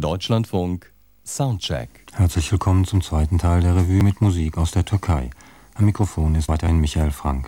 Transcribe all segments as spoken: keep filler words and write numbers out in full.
Deutschlandfunk Soundcheck. Herzlich willkommen zum zweiten Teil der Revue mit Musik aus der Türkei. Am Mikrofon ist weiterhin Michael Frank.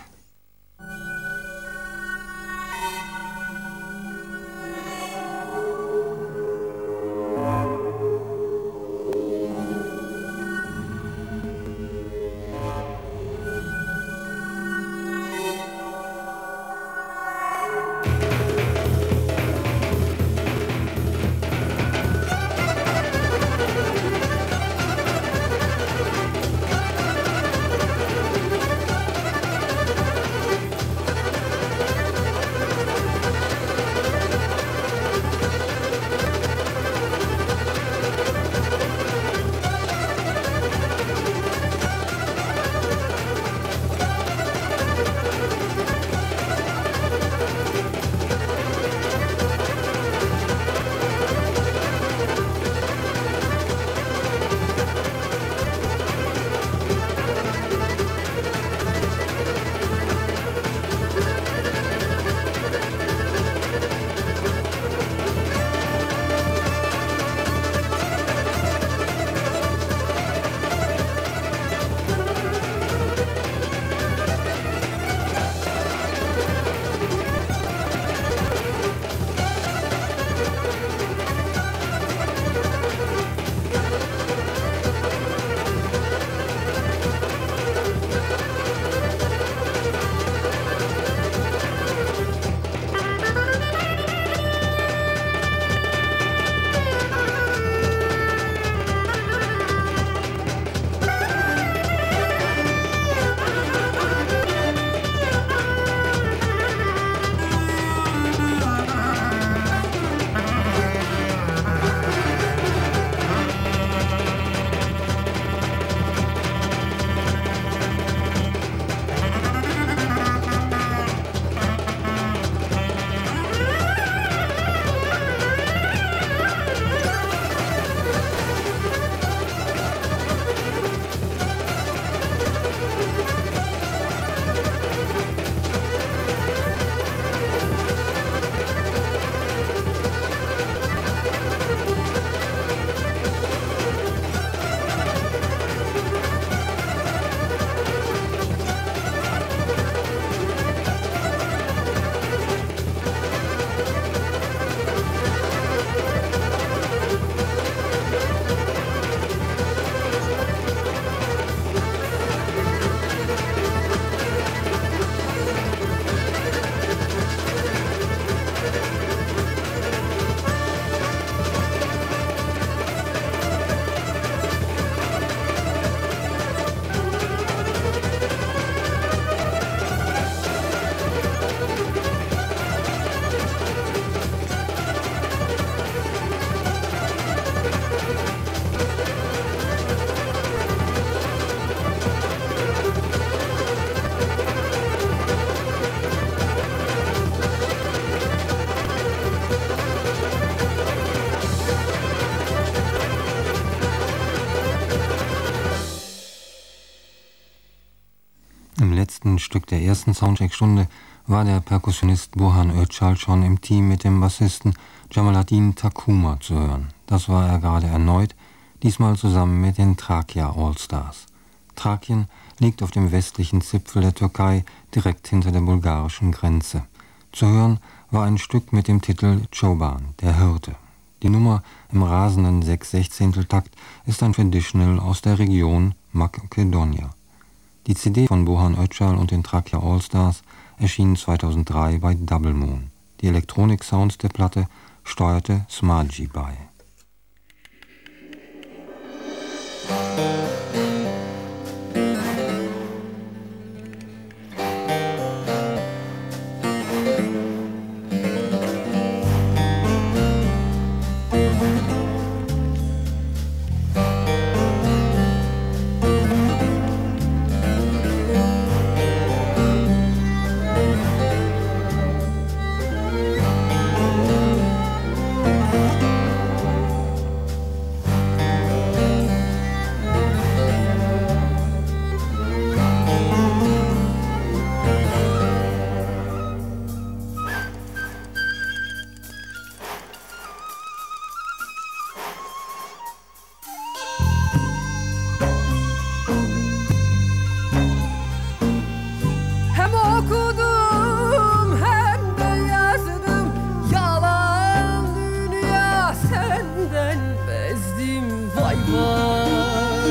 Im letzten Stück der ersten Soundcheck-Stunde war der Perkussionist Burhan Öcal schon im Team mit dem Bassisten Cemalettin Takuma zu hören. Das war er gerade erneut, diesmal zusammen mit den Trakya Allstars. Thrakien liegt auf dem westlichen Zipfel der Türkei, direkt hinter der bulgarischen Grenze. Zu hören war ein Stück mit dem Titel Çoban, der Hirte. Die Nummer im rasenden sechs Sechzehnteltakt ist ein Traditional aus der Region Makedonia. Die C D von Burhan Öcal und den Trakya Allstars erschien zweitausenddrei bei Double Moon. Die Elektronik-Sounds der Platte steuerte Smaji bei. vay.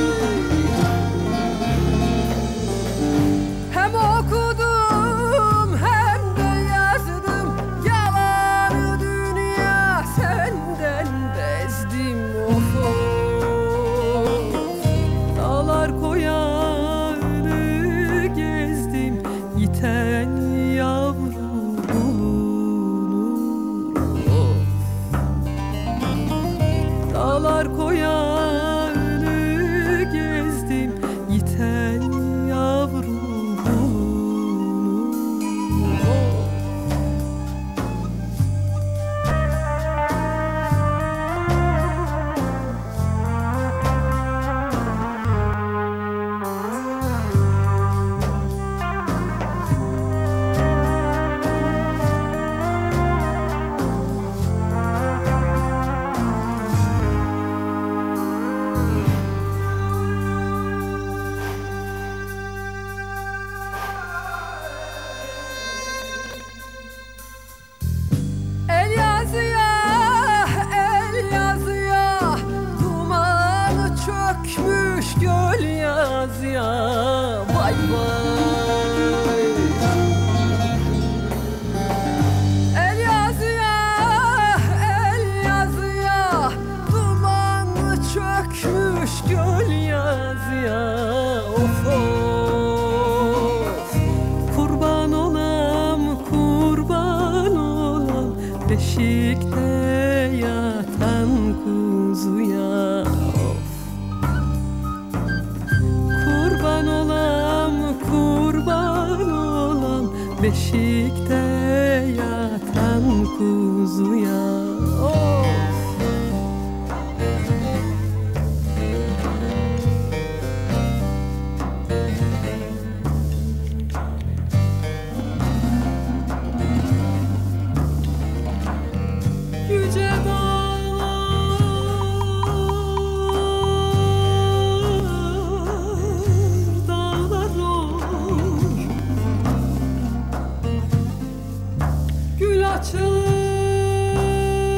Hem okudum hem de yazdım, yalanı dünya senden bezdim. Of of, dağlar koyanı gezdim, yiten yavru bulunur. Of, dağlar koyanı gezdim, yiten yavru bulunur. Of. El yazıya, el yazıya, dumanı çökmüş göl yazıya. Vay vay. El yazıya, el yazıya, dumanı çökmüş göl yazıya. Of of, kurban olam, kurban olam, beşikte yatan kuzuya. Of, kurban olam, kurban olam, beşikte yatan kuzuya. Of. Yüce dağlar, dağlar olur, gül açılır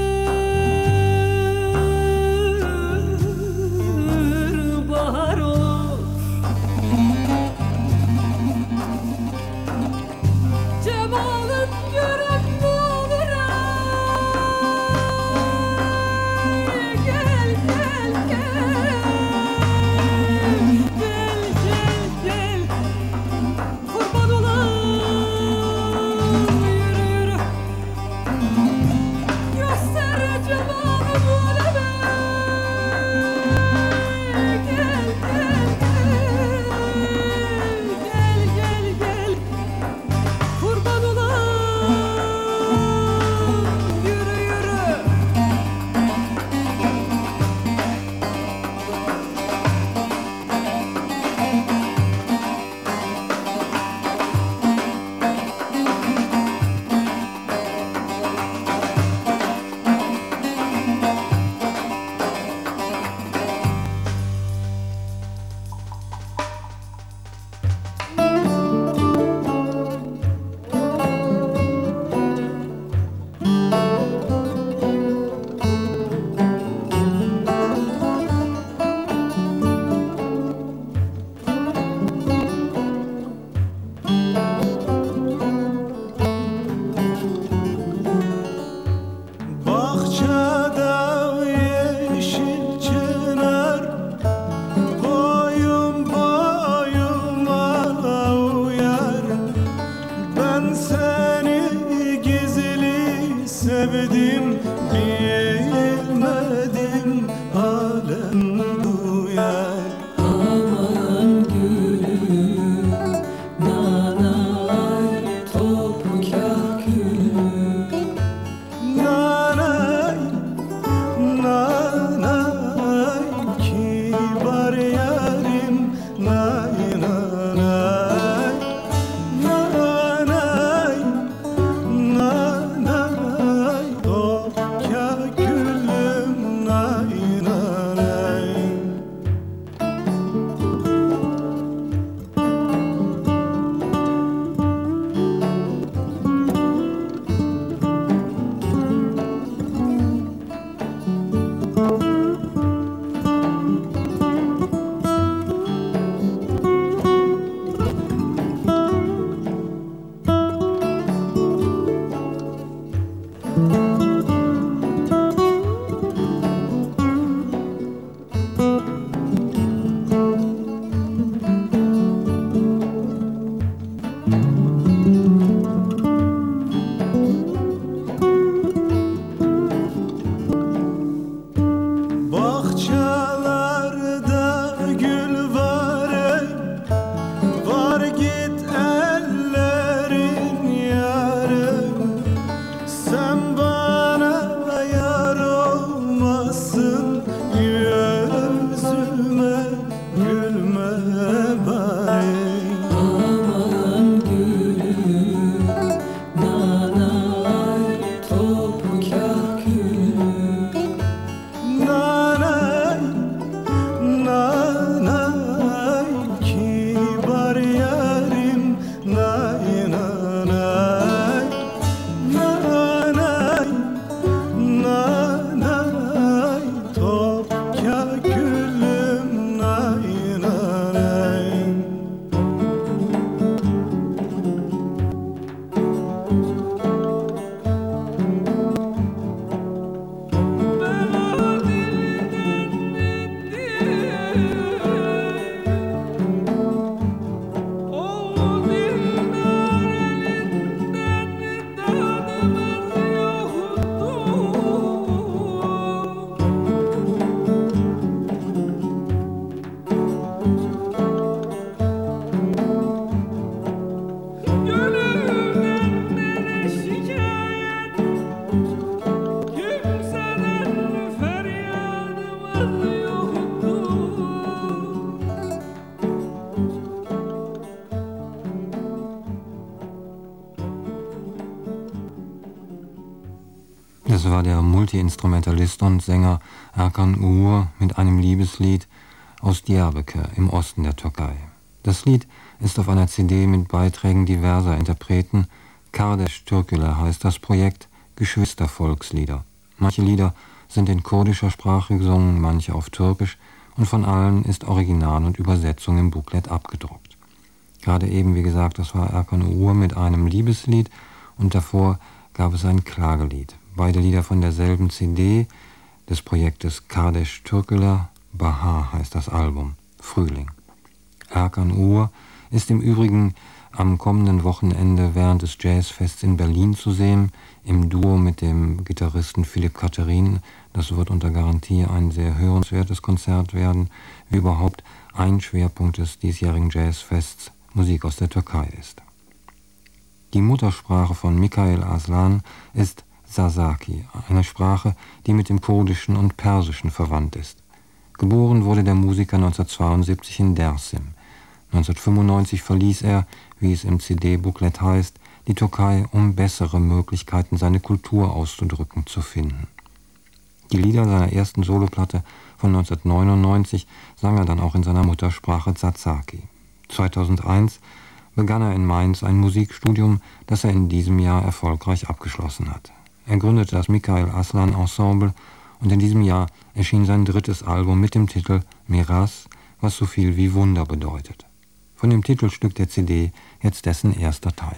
war der Multiinstrumentalist und Sänger Erkan Uğur mit einem Liebeslied aus Diyarbakır im Osten der Türkei. Das Lied ist auf einer C D mit Beiträgen diverser Interpreten. Kardeş Türküler heißt das Projekt, Geschwistervolkslieder. Manche Lieder sind in kurdischer Sprache gesungen, manche auf Türkisch, und von allen ist Original und Übersetzung im Booklet abgedruckt. Gerade eben, wie gesagt, das war Erkan Uğur mit einem Liebeslied und davor gab es ein Klagelied. Beide Lieder von derselben C D des Projektes Kardeş Türküler. Bahar heißt das Album, Frühling. Erkan Uğur ist im Übrigen am kommenden Wochenende während des Jazzfests in Berlin zu sehen, im Duo mit dem Gitarristen Philipp Katterin. Das wird unter Garantie ein sehr hörenswertes Konzert werden, wie überhaupt ein Schwerpunkt des diesjährigen Jazzfests Musik aus der Türkei ist. Die Muttersprache von Mikail Aslan ist Sasaki, eine Sprache, die mit dem Kurdischen und Persischen verwandt ist. Geboren wurde der Musiker neunzehnhundertzweiundsiebzig in Dersim. neunzehnhundertfünfundneunzig verließ er, wie es im C D-Booklet heißt, die Türkei, um bessere Möglichkeiten, seine Kultur auszudrücken, zu finden. Die Lieder seiner ersten Soloplatte von neunzehnhundertneunundneunzig sang er dann auch in seiner Muttersprache Sasaki. zweitausendeins begann er in Mainz ein Musikstudium, das er in diesem Jahr erfolgreich abgeschlossen hat. Er gründete das Mikail Aslan Ensemble und in diesem Jahr erschien sein drittes Album mit dem Titel Miras, was so viel wie Wunder bedeutet. Von dem Titelstück der C D jetzt dessen erster Teil.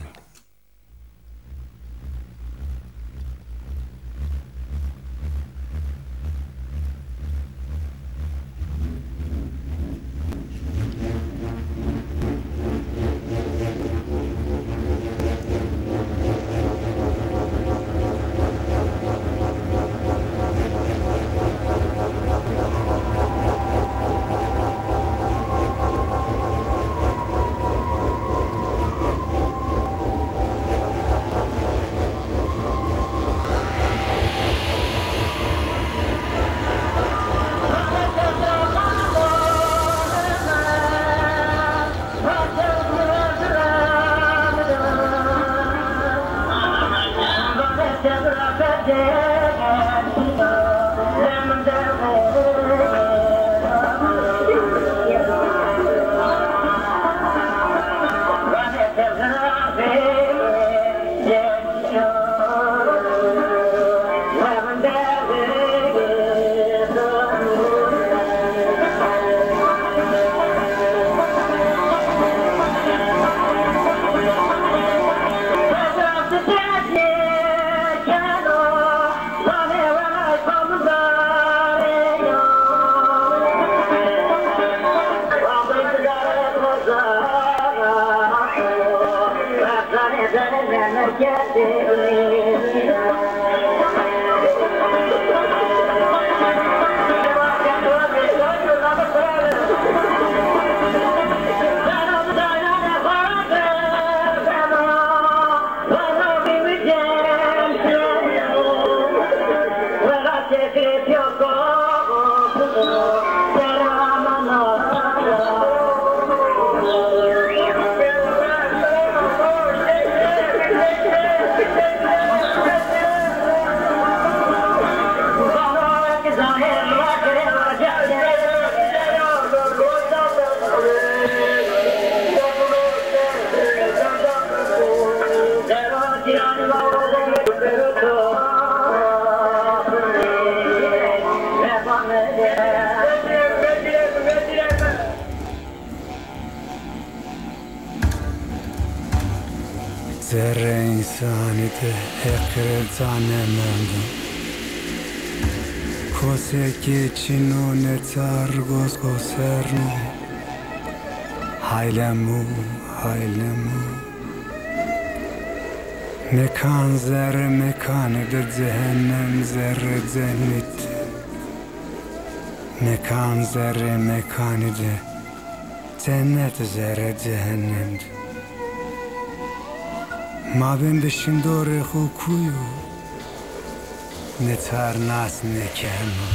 Zerre insanite hekre zanemendo Kose ki çinone targos goserno Haylemu, haylemu Mekan zerre mekanıdır cehennem zerre cennet Mekan zerre mekanıdır cennet zerre cehennemdir Ma ben shindore xukuyu ne tarnas ne kemo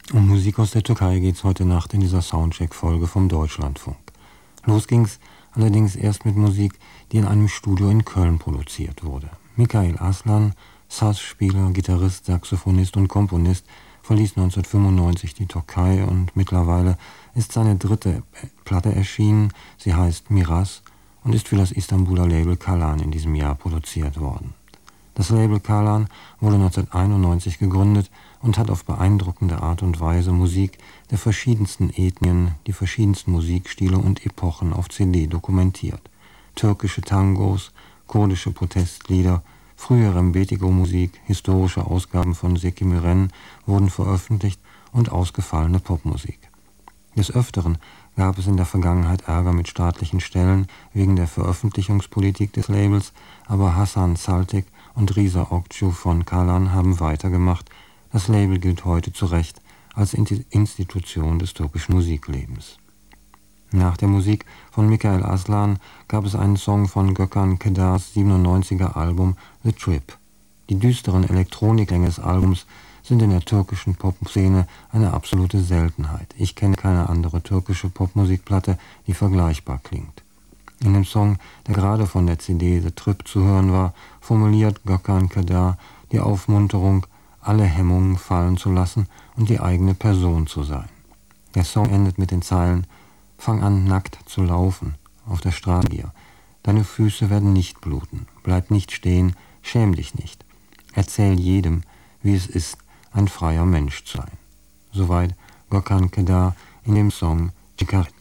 Um Musik aus der Türkei geht's heute Nacht in dieser Soundcheck-Folge vom Deutschlandfunk. Los ging's allerdings erst mit Musik, die in einem Studio in Köln produziert wurde. Mikail Aslan, Saz-Spieler, Gitarrist, Saxophonist und Komponist, verließ neunzehnhundertfünfundneunzig die Türkei und mittlerweile ist seine dritte Platte erschienen. Sie heißt Miras und ist für das Istanbuler Label Kalan in diesem Jahr produziert worden. Das Label Kalan wurde neunzehnhunderteinundneunzig gegründet und hat auf beeindruckende Art und Weise Musik der verschiedensten Ethnien, die verschiedensten Musikstile und Epochen auf C D dokumentiert. Türkische Tangos, kurdische Protestlieder, frühe Rembetiko-Musik, historische Ausgaben von Zeki Müren wurden veröffentlicht und ausgefallene Popmusik. Des Öfteren gab es in der Vergangenheit Ärger mit staatlichen Stellen wegen der Veröffentlichungspolitik des Labels, aber Hasan Saltik und Risa Okcu von Kalan haben weitergemacht. Das Label gilt heute zu Recht als Institution des türkischen Musiklebens. Nach der Musik von Mikail Aslan gab es einen Song von Gökhan Kedars siebenundneunziger Album The Trip. Die düsteren Elektronikklänge des Albums sind in der türkischen Popszene eine absolute Seltenheit. Ich kenne keine andere türkische Popmusikplatte, die vergleichbar klingt. In dem Song, der gerade von der C D The Trip zu hören war, formuliert Gökhan Kedar die Aufmunterung, alle Hemmungen fallen zu lassen und die eigene Person zu sein. Der Song endet mit den Zeilen: Fang an, nackt zu laufen, auf der Straße hier. Deine Füße werden nicht bluten. Bleib nicht stehen, schäm dich nicht. Erzähl jedem, wie es ist, ein freier Mensch zu sein. Soweit Gökhan Kedar in dem Song Cikaret.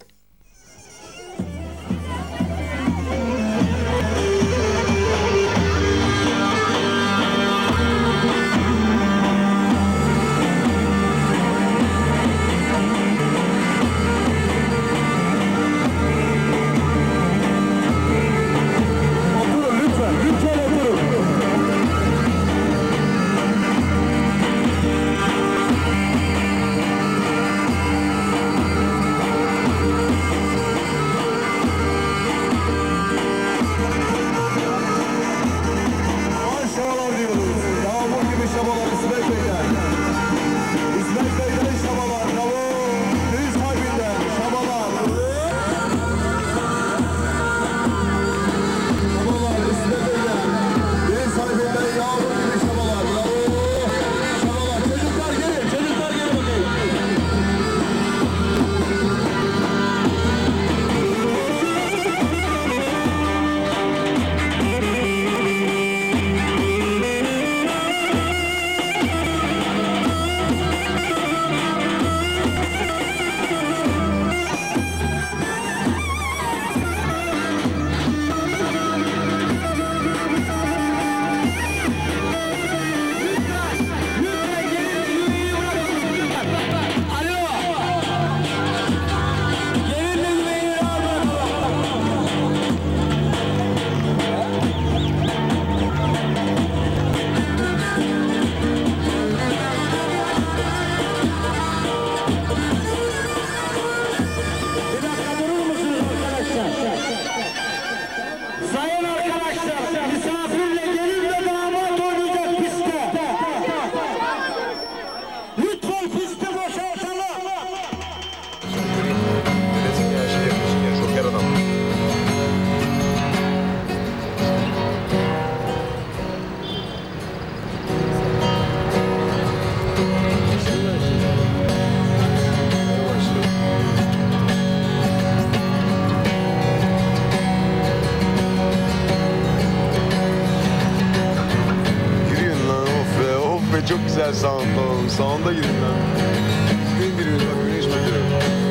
Çok güzel sound oğlum. Sound'a girin lan. Düzgün giriyor. Bak güneş bakıyor.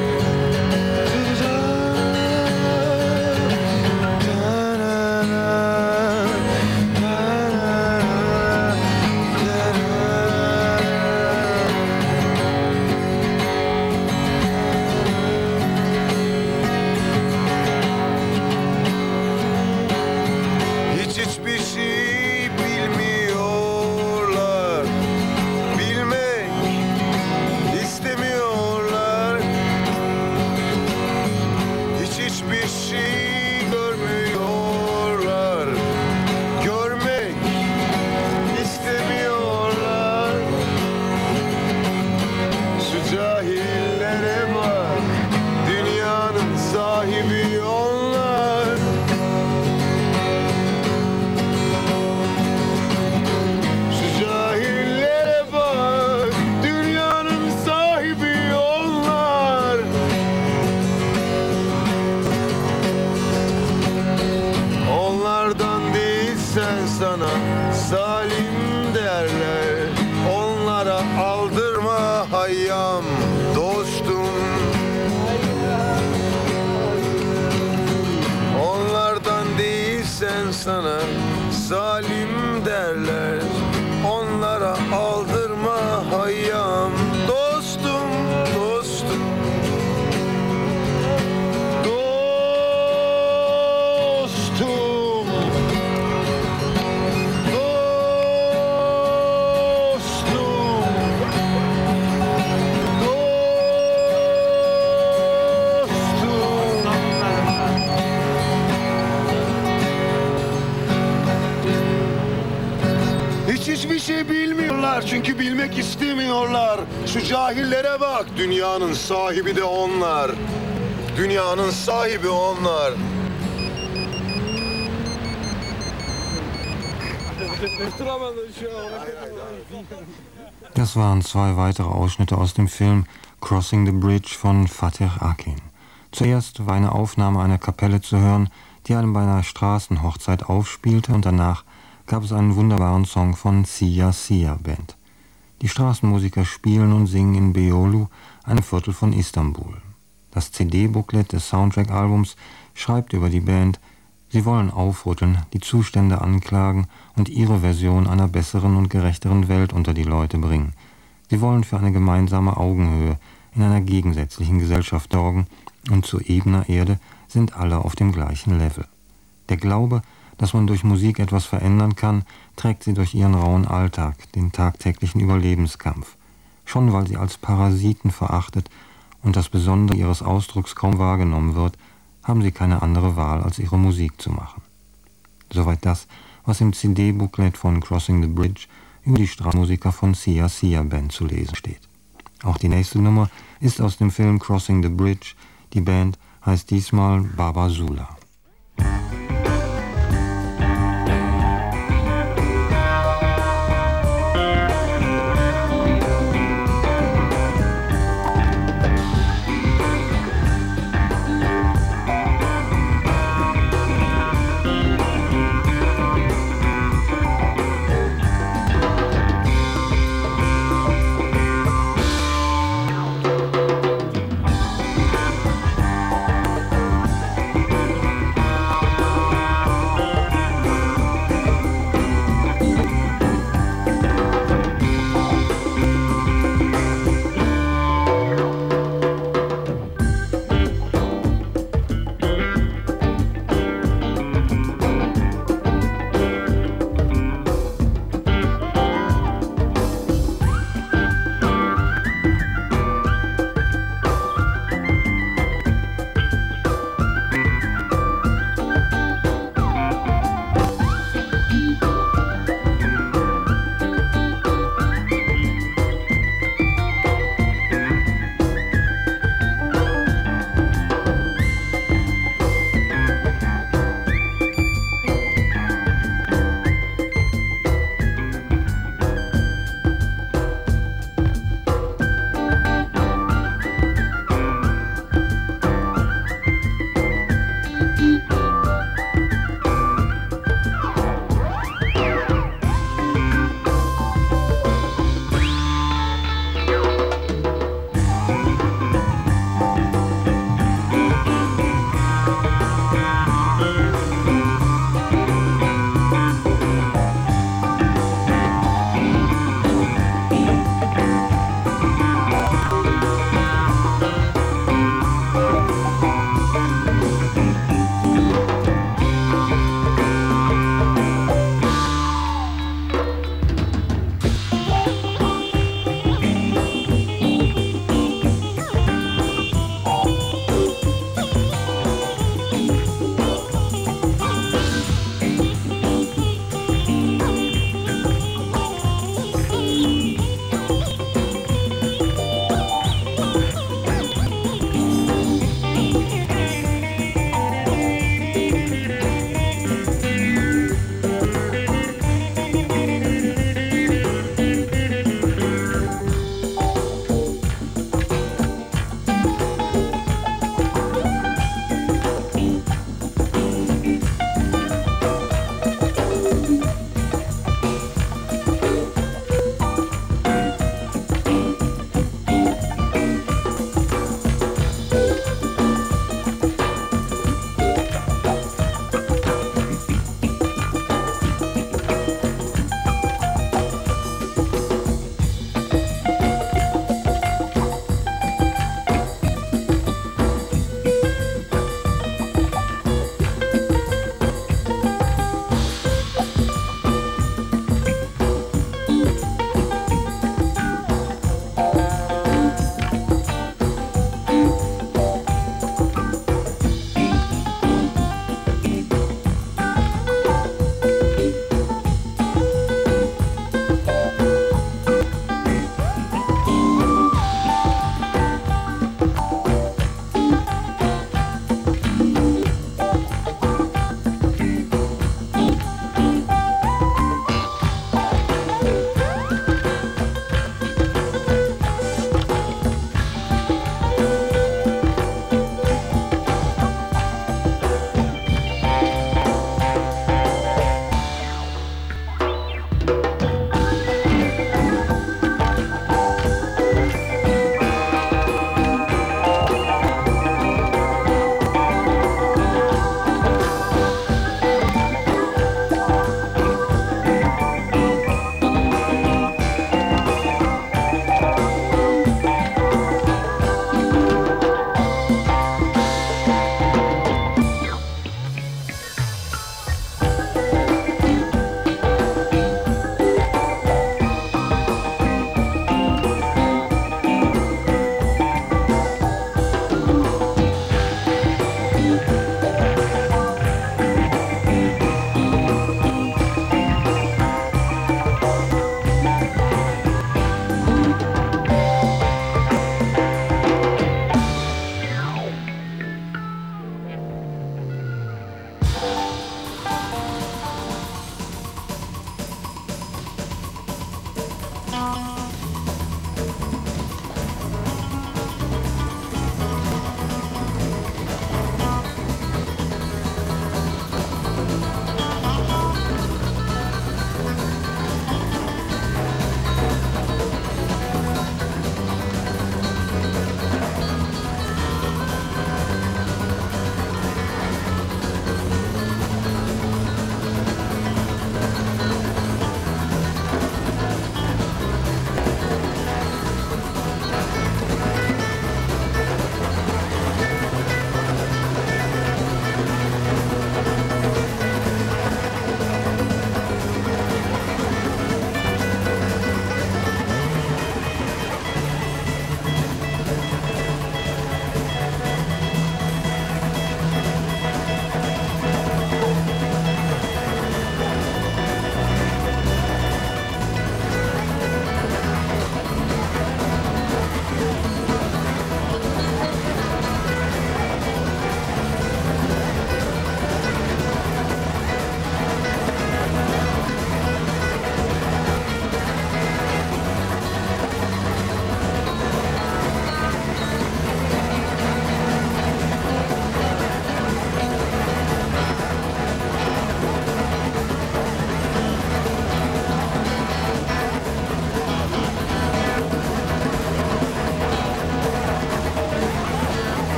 Hiç hiçbir şey bilmiyorlar. Bilmek hayyam dostum. Onlardan değilsen sana zalim derler. Onlara aldırma hayyam dostum, dostum. Dostum. Hiçbir şey bilmiyorlar çünkü bilmek istemiyorlar. Şu cahillere bak, dünyanın sahibi de onlar. Dünyanın sahibi onlar. Das waren zwei weitere Ausschnitte aus dem Film Crossing the Bridge von Fatih Akin. Zuerst war eine Aufnahme einer Kapelle zu hören, die einem bei einer Straßenhochzeit aufspielte, und danach gab es einen wunderbaren Song von Sia Sia Band. Die Straßenmusiker spielen und singen in Beyoğlu, einem Viertel von Istanbul. Das C D-Booklet des Soundtrack-Albums schreibt über die Band: Sie wollen aufrütteln, die Zustände anklagen und ihre Version einer besseren und gerechteren Welt unter die Leute bringen. Sie wollen für eine gemeinsame Augenhöhe in einer gegensätzlichen Gesellschaft sorgen, und zu ebener Erde sind alle auf dem gleichen Level. Der Glaube, dass man durch Musik etwas verändern kann, trägt sie durch ihren rauen Alltag, den tagtäglichen Überlebenskampf. Schon weil sie als Parasiten verachtet und das Besondere ihres Ausdrucks kaum wahrgenommen wird, haben sie keine andere Wahl, als ihre Musik zu machen. Soweit das, was im C D-Booklet von Crossing the Bridge über die Straßenmusiker von Sia Sia Band zu lesen steht. Auch die nächste Nummer ist aus dem Film Crossing the Bridge. Die Band heißt diesmal Baba Zula.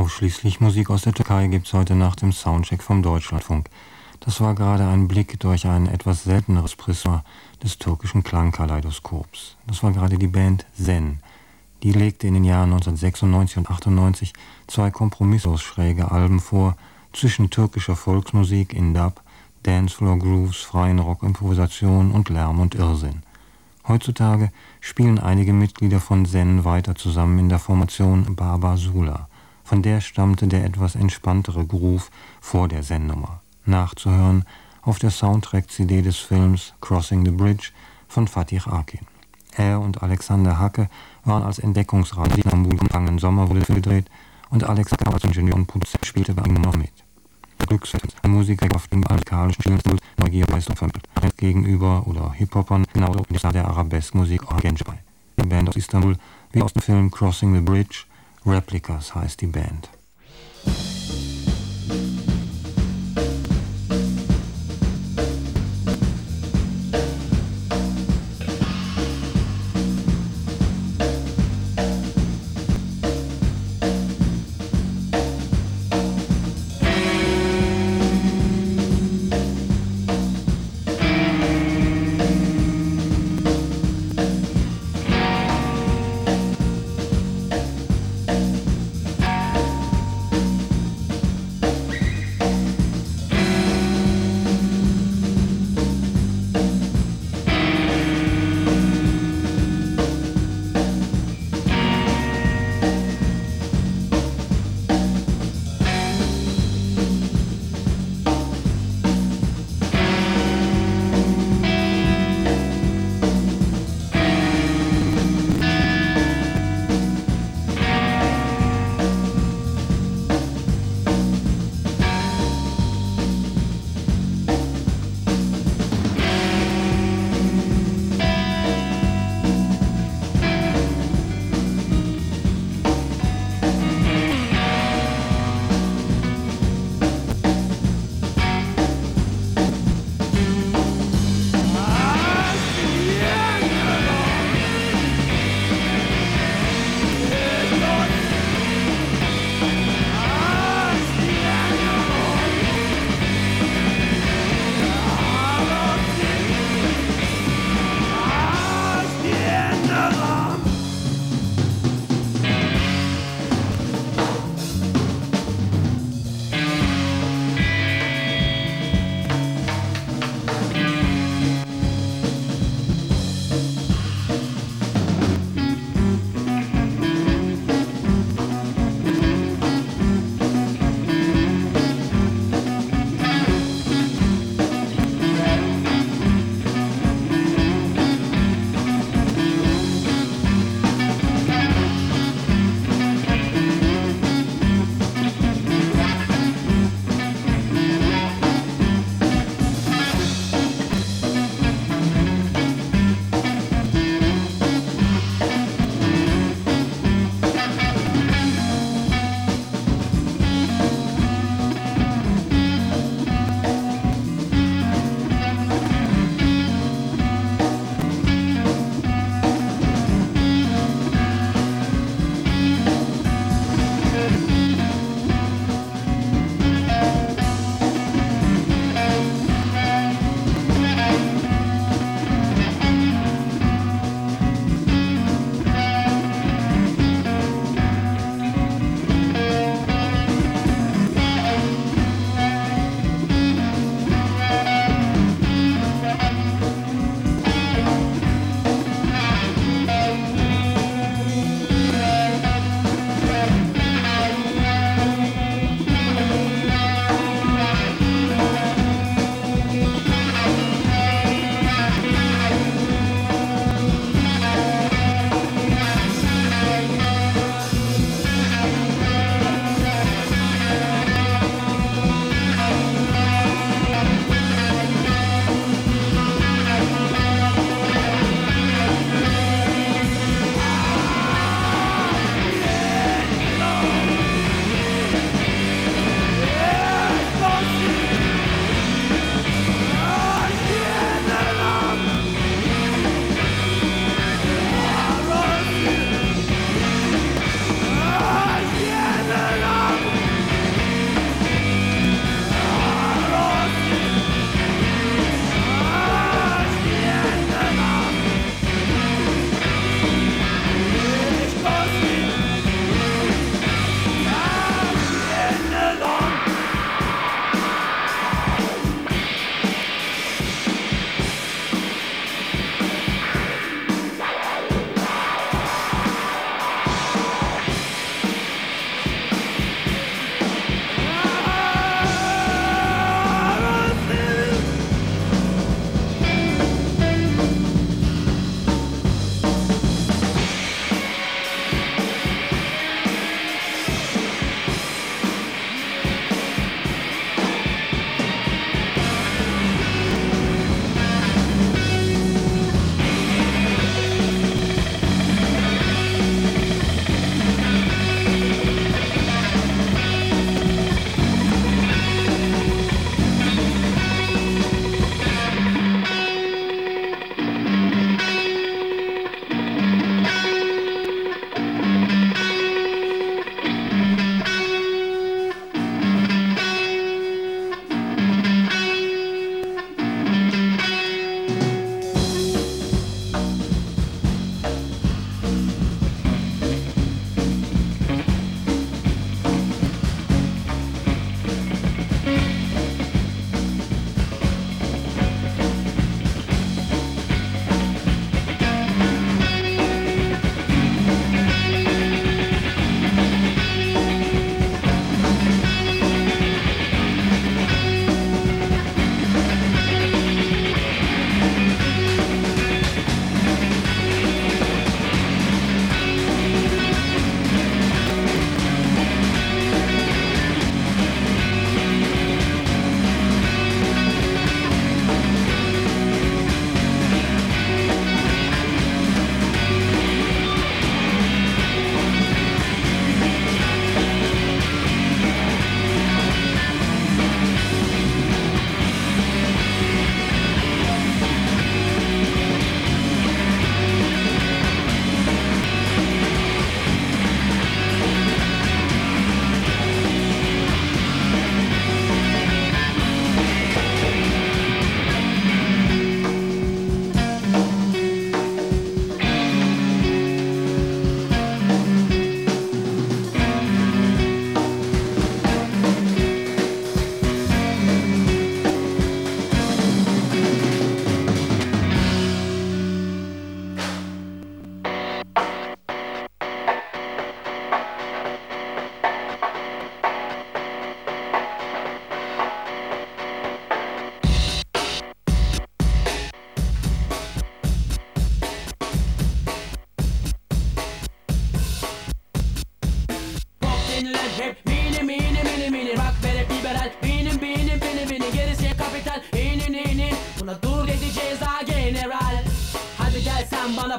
Ausschließlich Musik aus der Türkei gibt's heute Nacht im Soundcheck vom Deutschlandfunk. Das war gerade ein Blick durch ein etwas selteneres Prisma des türkischen Klangkaleidoskops. Das war gerade die Band Zen. Die legte in den Jahren neunzehnhundertsechsundneunzig und achtundneunzig zwei kompromisslos schräge Alben vor, zwischen türkischer Volksmusik in Dub, Dancefloor Grooves, freien Rock, Improvisation und Lärm und Irrsinn. Heutzutage spielen einige Mitglieder von Zen weiter zusammen in der Formation Baba Sula. Von der stammte der etwas entspanntere Groove vor der Zen-Nummer. Nachzuhören auf der Soundtrack-C D des Films Crossing the Bridge von Fatih Akin. Er und Alexander Hacke waren als Entdeckungsreise in Istanbul im langen Sommer wurde gedreht und Alex Hacke als Ingenieur und Produzent spielte bei ihm noch mit. Glücksfeld, ein Musiker auf dem musikalischen Stil Neugier, Leistung vermittelt. Gegenüber oder Hip-Hopern genauso wie der Arabesk-Musik organisch bei. Die Band aus Istanbul, wie aus dem Film Crossing the Bridge, Replicas heißt die Band.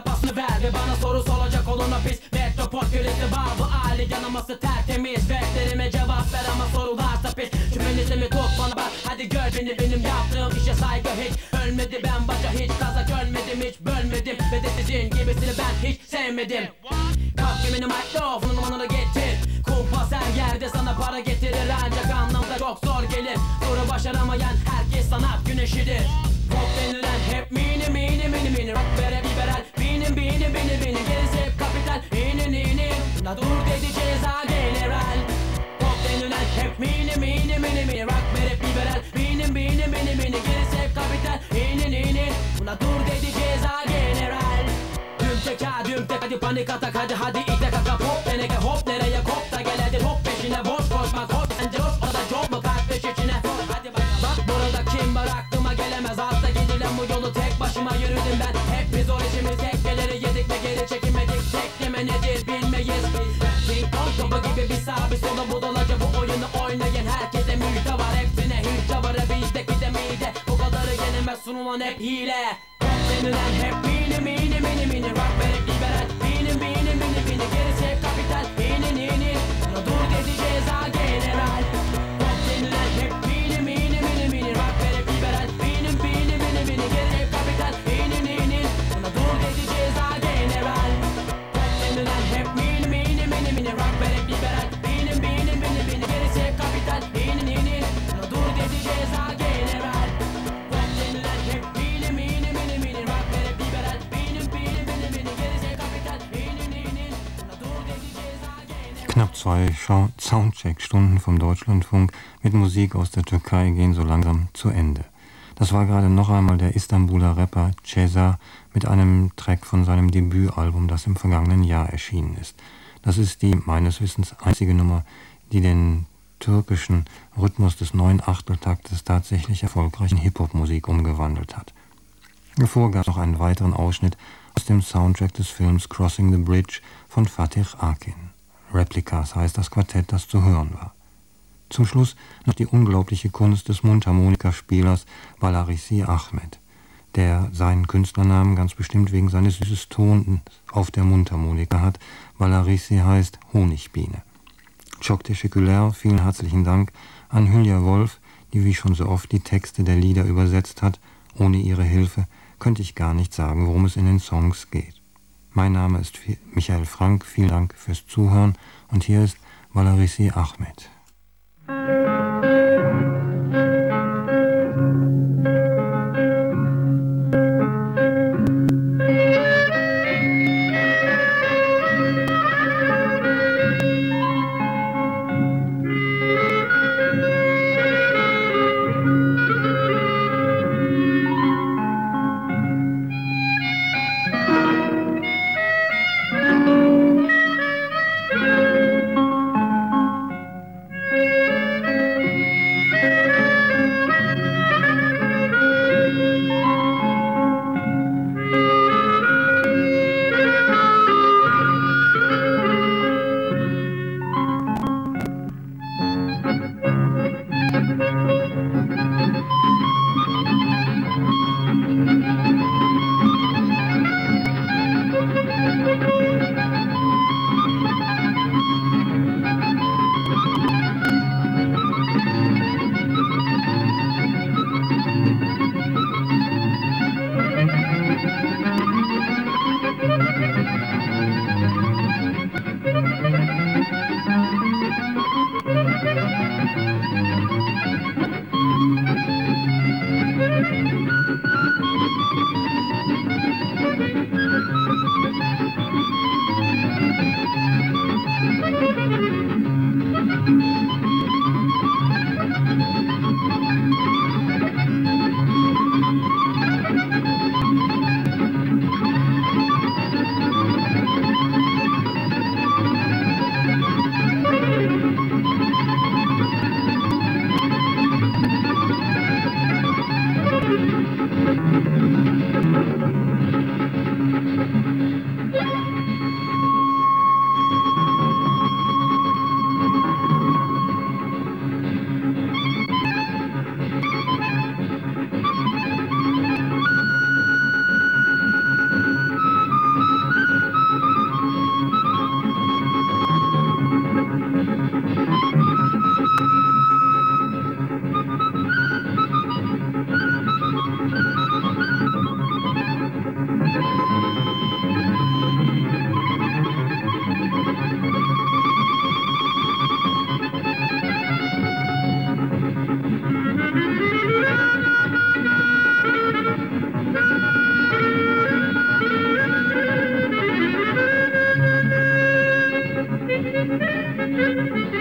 bana pasını ver ve bana soru soracak olana pis. Metropol kölesi babı Ali yanaması tertemiz. Beklerime cevap ver ama sorularsa pis. Cümlenizimi tut bana bak hadi gör beni, benim yaptığım işe saygı hiç. Ölmedi ben başa hiç kazak ölmedim hiç bölmedim. Ve de sizin gibisini ben hiç sevmedim. Kalk gemini mikrofonu numaranı getir. Kumpas her yerde sana para getirir, ancak anlamda çok zor gelir. Zoru başaramayan herkes sanat güneşidir. Pop denilen hep mini mini mini mini. Rock vere liberal benim benim benim benim. Gerisi hep kapital inin inin. La dur dedi ceza general. Pop denilen hep mini mini mini mini. Rock vere liberal benim benim benim benim. Gerisi hep kapital inin inin. La dur dedi ceza general. Dümtek ha dümtek hadi panik atak hadi hadi ite kaka pop deneke hop nereye kop da gel hadi hop peşine boş koşma hop sence boş o da çok mu kalp içine hadi bak bak burada kim var aklıma gelemez altta gidilen bu yolu tek başıma yürüdüm ben hep biz o işimiz tekkeleri yedik ve geri çekinmedik tekleme nedir bilmeyiz King Kong topu gibi bir sağ bir sola budalaca bu oyunu oynayan herkese müjde var hepsine hücce var bizdeki de mide bu kadarı gelemez sunulan hep hile pop denilen hep mini mini mini mini rock ve hep liberal benim benim benim benim gerisi hep kapital inin inin la dur dedi ceza general pop denilen hep mini mini mini mini rock ve hep liberal benim benim benim benim gerisi hep kapital inin inin la dur dedi ceza general pop denilen hep mini mini mini mini rock ve hep liberal benim benim benim benim gerisi hep kapital inin inin la dur dedi ceza general pop denilen hep mini mini mini mini rock ve hep liberal benim benim benim benim gerisi hep kapital inin inin la dur dedi ceza general. Knapp zwei Soundcheck-Stunden vom Deutschlandfunk mit Musik aus der Türkei gehen so langsam zu Ende. Das war gerade noch einmal der Istanbuler Rapper Ceza mit einem Track von seinem Debütalbum, das im vergangenen Jahr erschienen ist. Das ist die meines Wissens einzige Nummer, die den türkischen Rhythmus des neuen Achteltaktes tatsächlich erfolgreich in Hip-Hop-Musik umgewandelt hat. Davor gab es noch einen weiteren Ausschnitt aus dem Soundtrack des Films Crossing the Bridge von Fatih Akin. Replicas heißt das Quartett, das zu hören war. Zum Schluss noch die unglaubliche Kunst des Mundharmonikaspielers Balarissi Ahmed, der seinen Künstlernamen ganz bestimmt wegen seines süßen Tons auf der Mundharmonika hat. Balarissi heißt Honigbiene. Çok teşekkürler, vielen herzlichen Dank an Hülya Wolf, die wie schon so oft die Texte der Lieder übersetzt hat. Ohne ihre Hilfe könnte ich gar nicht sagen, worum es in den Songs geht. Mein Name ist Michael Frank, vielen Dank fürs Zuhören und hier ist Balarissi Ahmed. Thank you. Müzik